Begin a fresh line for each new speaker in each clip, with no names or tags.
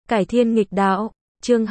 Cải thiên nghịch đạo, chương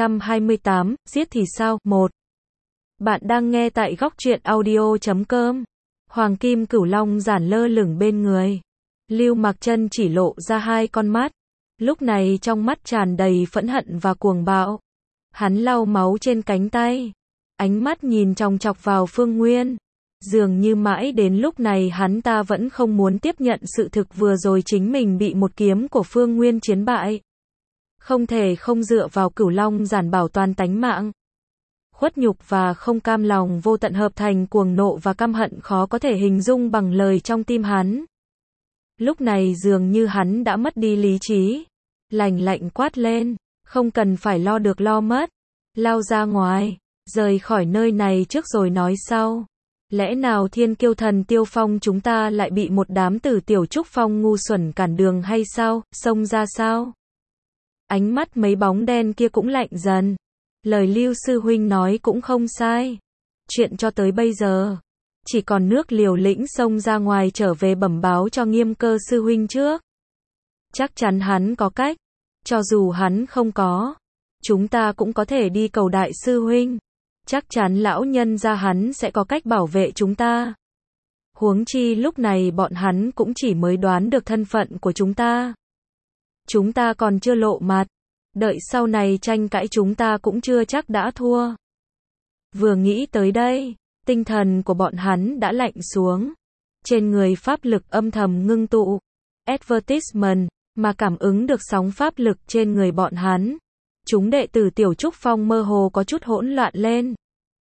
228, giết thì sao? 1. Bạn đang nghe tại góc truyện audio.com. Hoàng kim cửu long giản lơ lửng bên người. Lưu Mạc Chân chỉ lộ ra hai con mắt. Lúc này trong mắt tràn đầy phẫn hận và cuồng bạo. Hắn lau máu trên cánh tay. Ánh mắt nhìn chòng chọc vào Phương Nguyên. Dường như mãi đến lúc này hắn ta vẫn không muốn tiếp nhận sự thực vừa rồi chính mình bị một kiếm của Phương Nguyên chiến bại. Không thể không dựa vào cửu long giản bảo toàn tánh mạng. Khuất nhục và không cam lòng vô tận hợp thành cuồng nộ và căm hận khó có thể hình dung bằng lời trong tim hắn. Lúc này dường như hắn đã mất đi lý trí. Lạnh lạnh quát lên, không cần phải lo được lo mất. Lao ra ngoài, rời khỏi nơi này trước rồi nói sau. Lẽ nào Thiên Kiêu Thần Tiêu Phong chúng ta lại bị một đám tử tiểu trúc phong ngu xuẩn cản đường hay sao, xông ra sao? Ánh mắt mấy bóng đen kia cũng lạnh dần. Lời Lưu sư huynh nói cũng không sai. Chuyện cho tới bây giờ, chỉ còn nước Liều Lĩnh xông ra ngoài trở về bẩm báo cho Nghiêm Cơ sư huynh trước. Chắc chắn hắn có cách, cho dù hắn không có, chúng ta cũng có thể đi cầu đại sư huynh. Chắc chắn lão nhân gia hắn sẽ có cách bảo vệ chúng ta. Huống chi lúc này bọn hắn cũng chỉ mới đoán được thân phận của chúng ta. Chúng ta còn chưa lộ mặt. Đợi sau này tranh cãi chúng ta cũng chưa chắc đã thua. Vừa nghĩ tới đây, tinh thần của bọn hắn đã lạnh xuống. Trên người pháp lực âm thầm ngưng tụ. Advertisement, mà cảm ứng được sóng pháp lực trên người bọn hắn. Chúng đệ tử tiểu trúc phong mơ hồ có chút hỗn loạn lên.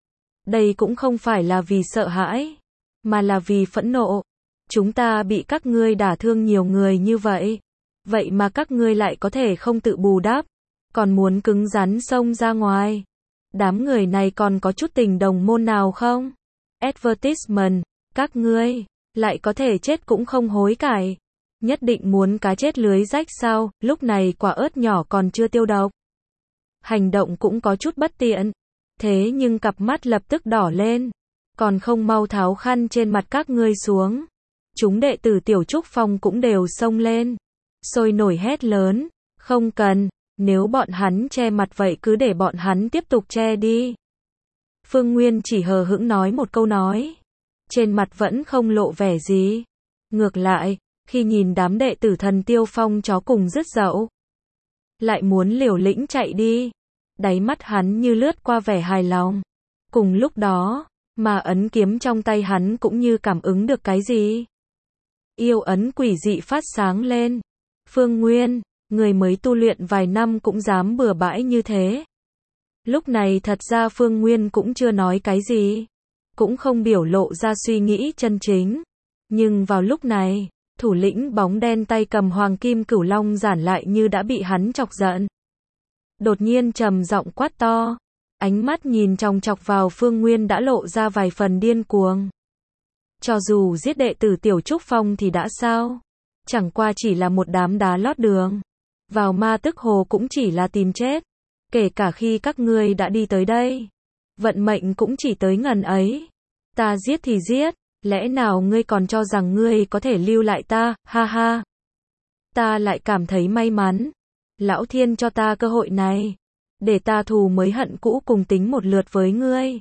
Đây cũng không phải là vì sợ hãi, mà là vì phẫn nộ. Chúng ta bị các ngươi đả thương nhiều người như vậy. Vậy mà các ngươi lại có thể không tự bù đắp, còn muốn cứng rắn xông ra ngoài. Đám người này còn có chút tình đồng môn nào không? Advertisement, các ngươi lại có thể chết cũng không hối cải. Nhất định muốn cá chết lưới rách sao? Lúc này quả ớt nhỏ còn chưa tiêu độc. Hành động cũng có chút bất tiện. Thế nhưng cặp mắt lập tức đỏ lên. Còn không mau tháo khăn trên mặt các ngươi xuống. Chúng đệ tử tiểu trúc phong cũng đều xông lên. Sôi nổi hét lớn. Không cần, nếu bọn hắn che mặt vậy cứ để bọn hắn tiếp tục che đi. Phương Nguyên chỉ hờ hững nói một câu nói. Trên mặt vẫn không lộ vẻ gì. Ngược lại, khi nhìn đám đệ tử Thần Tiêu Phong chó cùng rứt dậu, lại muốn liều lĩnh chạy đi. Đáy mắt hắn như lướt qua vẻ hài lòng. Cùng lúc đó, mà ấn kiếm trong tay hắn cũng như cảm ứng được cái gì. Yêu ấn quỷ dị phát sáng lên. Phương Nguyên, người mới tu luyện vài năm cũng dám bừa bãi như thế. Lúc này thật ra Phương Nguyên cũng chưa nói cái gì. Cũng không biểu lộ ra suy nghĩ chân chính. Nhưng vào lúc này, thủ lĩnh bóng đen tay cầm hoàng kim cửu long giản lại như đã bị hắn chọc giận. Đột nhiên trầm giọng quát to. Ánh mắt nhìn chòng chọc vào Phương Nguyên đã lộ ra vài phần điên cuồng. Cho dù giết đệ tử tiểu trúc phong thì đã sao? Chẳng qua chỉ là một đám đá lót đường. Vào ma tức hồ cũng chỉ là tìm chết. Kể cả khi các ngươi đã đi tới đây, vận mệnh cũng chỉ tới ngần ấy. Ta giết thì giết, lẽ nào ngươi còn cho rằng ngươi có thể lưu lại ta, ha ha. Ta lại cảm thấy may mắn. Lão Thiên cho ta cơ hội này, để ta thù mới hận cũ cùng tính một lượt với ngươi.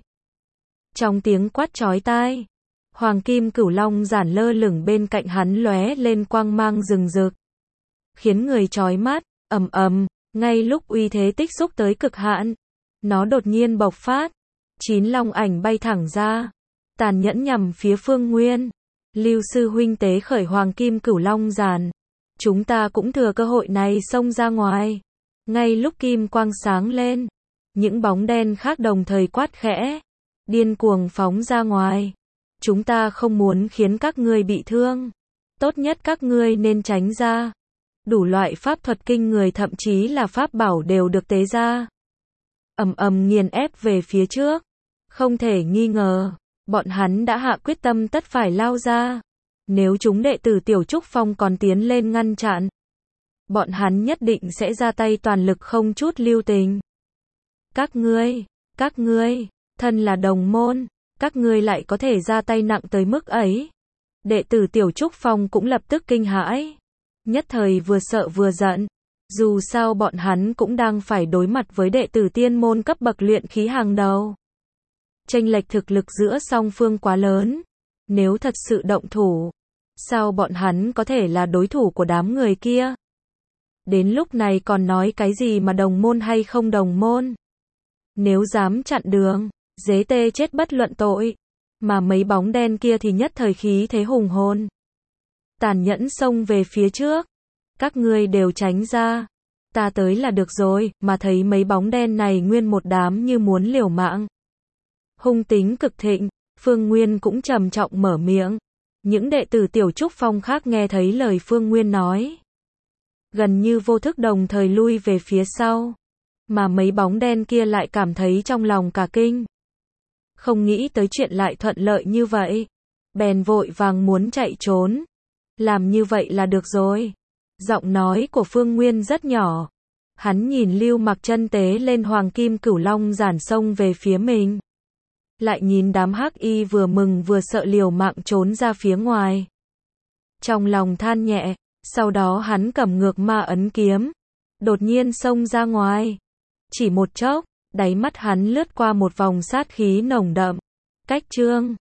Trong tiếng quát chói tai, hoàng kim cửu long giản lơ lửng bên cạnh hắn lóe lên quang mang rừng rực, khiến người chói mắt. Ầm ầm, ngay lúc uy thế tích xúc tới cực hạn, nó đột nhiên bộc phát. 9 long ảnh bay thẳng ra, tàn nhẫn nhằm phía Phương Nguyên. Lưu sư huynh tế khởi hoàng kim cửu long giản. Chúng ta cũng thừa cơ hội này xông ra ngoài. Ngay lúc kim quang sáng lên, những bóng đen khác đồng thời quát khẽ, điên cuồng phóng ra ngoài. Chúng ta không muốn khiến các ngươi bị thương. Tốt nhất các ngươi nên tránh ra. Đủ loại pháp thuật kinh người thậm chí là pháp bảo đều được tế ra. Ầm ầm nghiền ép về phía trước. Không thể nghi ngờ, bọn hắn đã hạ quyết tâm tất phải lao ra. Nếu chúng đệ tử tiểu trúc phong còn tiến lên ngăn chặn, bọn hắn nhất định sẽ ra tay toàn lực không chút lưu tình. Các ngươi, thân là đồng môn, các ngươi lại có thể ra tay nặng tới mức ấy. Đệ tử tiểu trúc phong cũng lập tức kinh hãi. Nhất thời vừa sợ vừa giận. Dù sao bọn hắn cũng đang phải đối mặt với đệ tử tiên môn cấp bậc luyện khí hàng đầu. Chênh lệch thực lực giữa song phương quá lớn. Nếu thật sự động thủ, sao bọn hắn có thể là đối thủ của đám người kia? Đến lúc này còn nói cái gì mà đồng môn hay không đồng môn? Nếu dám chặn đường, dế tê chết bất luận tội. Mà mấy bóng đen kia thì nhất thời khí thế hùng hồn. Tàn nhẫn xông về phía trước. Các ngươi đều tránh ra. Ta tới là được rồi, mà thấy mấy bóng đen này nguyên một đám như muốn liều mạng. Hung tính cực thịnh, Phương Nguyên cũng trầm trọng mở miệng. Những đệ tử Tiểu Trúc Phong khác nghe thấy lời Phương Nguyên nói. Gần như vô thức đồng thời lui về phía sau. Mà mấy bóng đen kia lại cảm thấy trong lòng cả kinh. Không nghĩ tới chuyện lại thuận lợi như vậy. Bèn vội vàng muốn chạy trốn. Làm như vậy là được rồi. Giọng nói của Phương Nguyên rất nhỏ. Hắn nhìn Lưu Mặc chân tế lên hoàng kim cửu long giản xông về phía mình. Lại nhìn đám hắc y vừa mừng vừa sợ liều mạng trốn ra phía ngoài. Trong lòng than nhẹ, sau đó hắn cầm ngược ma ấn kiếm. Đột nhiên xông ra ngoài. Chỉ một chốc, đáy mắt hắn lướt qua một vòng sát khí nồng đậm. Cách chương